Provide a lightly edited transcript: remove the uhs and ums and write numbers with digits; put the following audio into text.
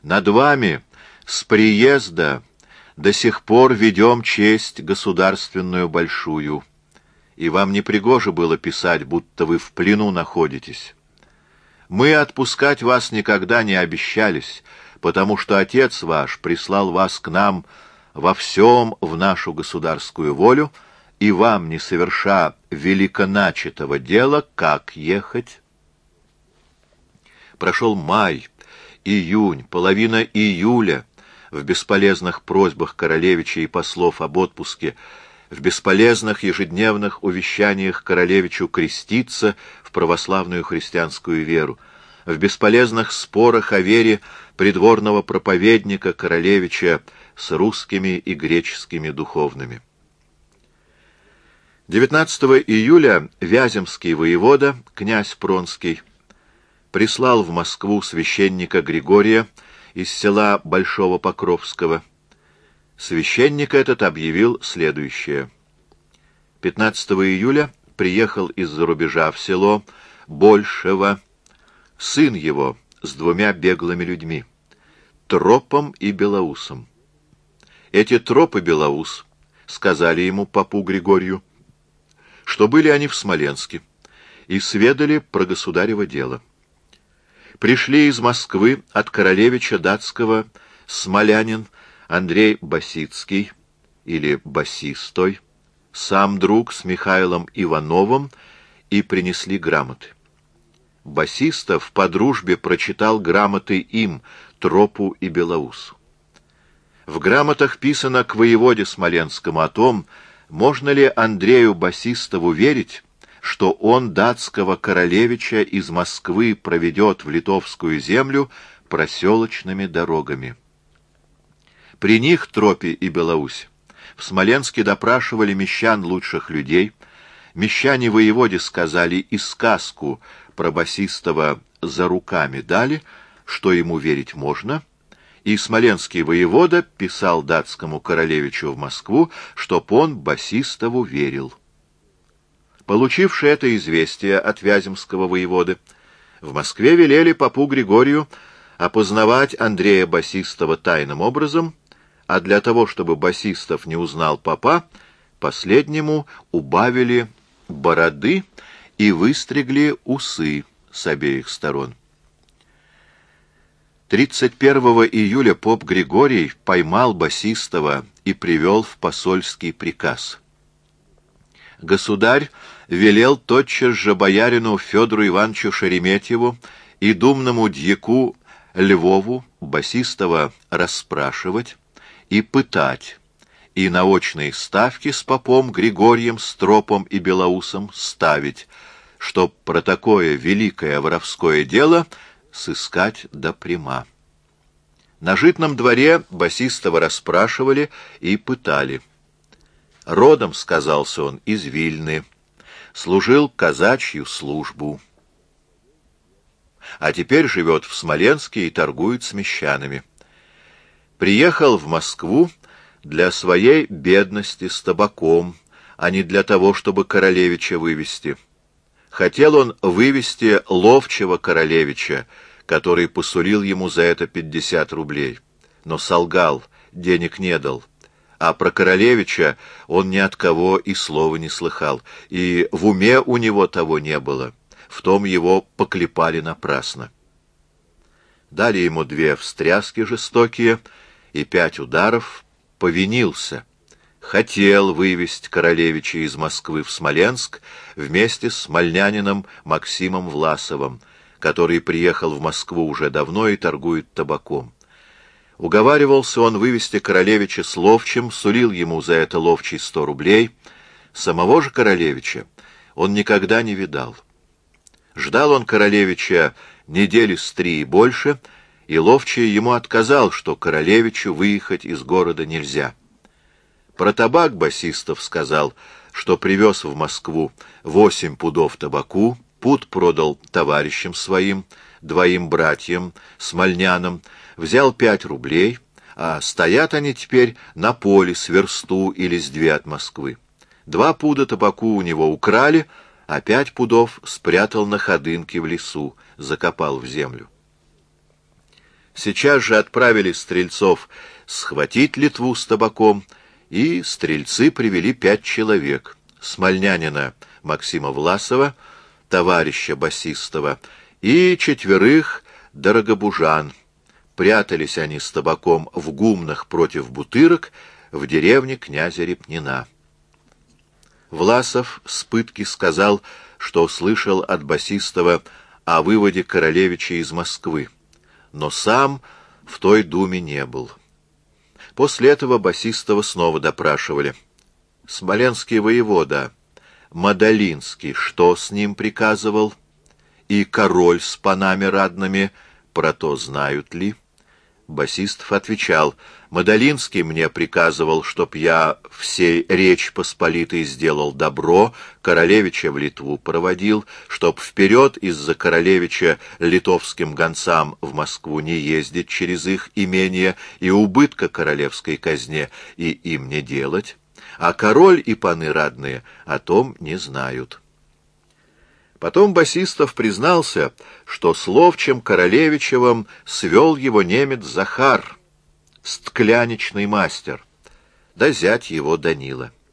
Над вами с приезда до сих пор ведем честь государственную большую, и вам не пригоже было писать, будто вы в плену находитесь. Мы отпускать вас никогда не обещались, потому что отец ваш прислал вас к нам во всем в нашу государскую волю, и вам, не соверша великоначатого дела, как ехать? Прошел май, июнь, половина июля, в бесполезных просьбах королевича и послов об отпуске, в бесполезных ежедневных увещаниях королевичу креститься в православную христианскую веру, в бесполезных спорах о вере придворного проповедника королевича с русскими и греческими духовными. 19 июля Вяземский воевода, князь Пронский, прислал в Москву священника Григория из села Большого Покровского. Священник этот объявил следующее. 15 июля приехал из-за рубежа в село Большево сын его с 2 беглыми людьми, Тропом и Белоусом. Эти Троп и Белоус сказали ему, попу Григорию, что были они в Смоленске и сведали про государево дело. Пришли из Москвы от королевича датского смолянин Андрей Басицкий, или Басистой, сам друг с Михаилом Ивановым, и принесли грамоты. Басистов по дружбе прочитал грамоты им, Тропу и Белоусу. В грамотах писано к воеводе Смоленскому о том, можно ли Андрею Басистову верить, что он датского королевича из Москвы проведет в литовскую землю проселочными дорогами. При них, Тропе и Белоусе, в Смоленске допрашивали мещан лучших людей. Мещане воеводе сказали и сказку про Басистова за руками дали, что ему верить можно, и смоленский воевода писал датскому королевичу в Москву, чтоб он Басистову верил. Получивши это известие от Вяземского воеводы, в Москве велели попу Григорию опознавать Андрея Басистова тайным образом, а для того, чтобы Басистов не узнал попа, последнему убавили бороды и выстригли усы с обеих сторон. 31 июля поп Григорий поймал Басистова и привел в посольский приказ. Государь велел тотчас же боярину Федору Ивановичу Шереметьеву и думному дьяку Львову Басистова расспрашивать и пытать, и на очные ставки с попом Григорием, с Тропом и Белоусом ставить, чтоб про такое великое воровское дело сыскать допряма. На житном дворе Басистова расспрашивали и пытали. Родом, сказался он, из Вильны, служил казачью службу, а теперь живет в Смоленске и торгует с мещанами. Приехал в Москву для своей бедности с табаком, а не для того, чтобы королевича вывести. Хотел он вывести ловчего королевича, который посулил ему за это 50 рублей, но солгал, денег не дал. А про королевича он ни от кого и слова не слыхал, и в уме у него того не было, в том его поклепали напрасно. Дали ему 2 встряски жестокие и 5 ударов, повинился. Хотел вывести королевича из Москвы в Смоленск вместе с смольнянином Максимом Власовым, который приехал в Москву уже давно и торгует табаком. Уговаривался он вывести королевича с ловчим, сулил ему за это ловчий 100 рублей. Самого же королевича он никогда не видал. Ждал он королевича недели с 3 и больше, и ловчий ему отказал, что королевичу выехать из города нельзя. Про табак Басистов сказал, что привез в Москву 8 пудов табаку, пуд продал товарищам своим, 2 братьям, смольнянам, взял 5 рублей, а стоят они теперь на поле с версту или с 2 от Москвы. 2 пуда табаку у него украли, а 5 пудов спрятал на ходынке в лесу, закопал в землю. Сейчас же отправили стрельцов схватить Литву с табаком, и стрельцы привели 5 человек: смольнянина Максима Власова, товарища Басистова, и 4 дорогобужан. Прятались они с табаком в гумнах против Бутырок в деревне князя Репнина. Власов с пытки сказал, что слышал от Басистова о выводе королевича из Москвы, но сам в той думе не был. После этого Басистова снова допрашивали. Смоленский воевода Мадалинский что с ним приказывал? И король с панами радными про то знают ли? Басистов отвечал: Мадалинский мне приказывал, чтоб я всей Речь Посполитой сделал добро, королевича в Литву проводил, чтоб вперед из-за королевича литовским гонцам в Москву не ездить через их имение и убытка королевской казне и им не делать, а король и паны радные о том не знают. Потом Басистов признался, что с ловчим Королевичевым свел его немец Захар, сткляничный мастер, да зять его Данила.